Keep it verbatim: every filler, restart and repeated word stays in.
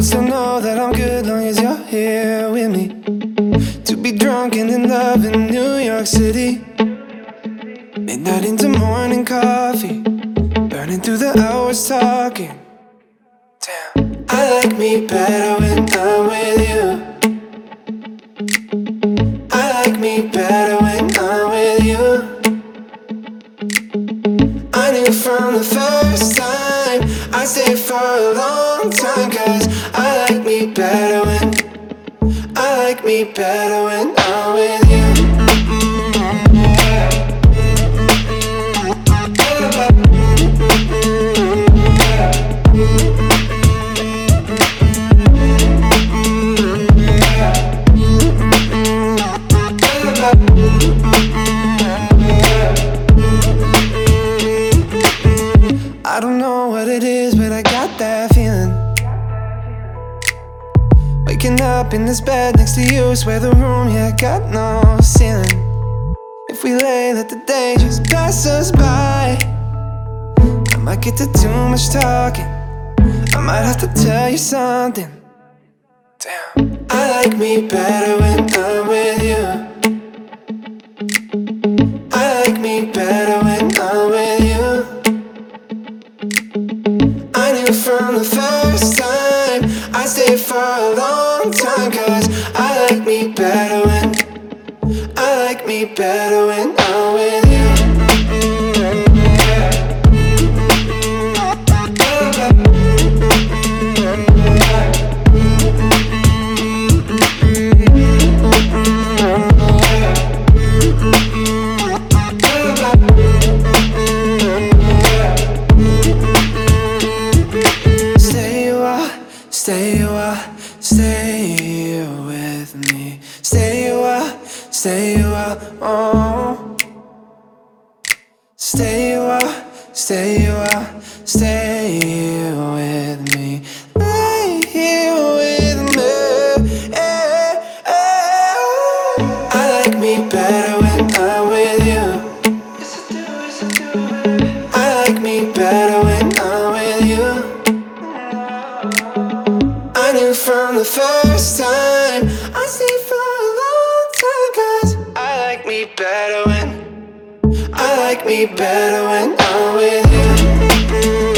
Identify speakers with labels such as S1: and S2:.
S1: still know that I'm good long as you're here with me. To be drunk and in love in New York City. Midnight into morning coffee, burning through the hours talking. Damn, I like me better when I'm with you. I like me better when I'm with you. I knew from the first time I'd stay for a long time, cause I like me better when I like me better when I'm with you. I don't know what it is, but I got that feeling. Waking up in this bed next to you, swear the room, yeah, got no ceiling. If we lay, let the day just pass us by. I might get to too much talking, I might have to tell you something. Damn, I like me better when I'm with you. I like me better when I'm with you. I knew from the first time I'd stay for a long time, cause I like me better when I like me better when I'm with you. Stay a while, stay with me. Stay a while, stay a while, oh. Stay a while, stay a while, stay with me. Lay here with me, eh, eh. I like me better when I'm with you. I like me better when I'm with you. I knew from the first time I'd stay for a long time, cause I like me better when I like me better when I'm with you.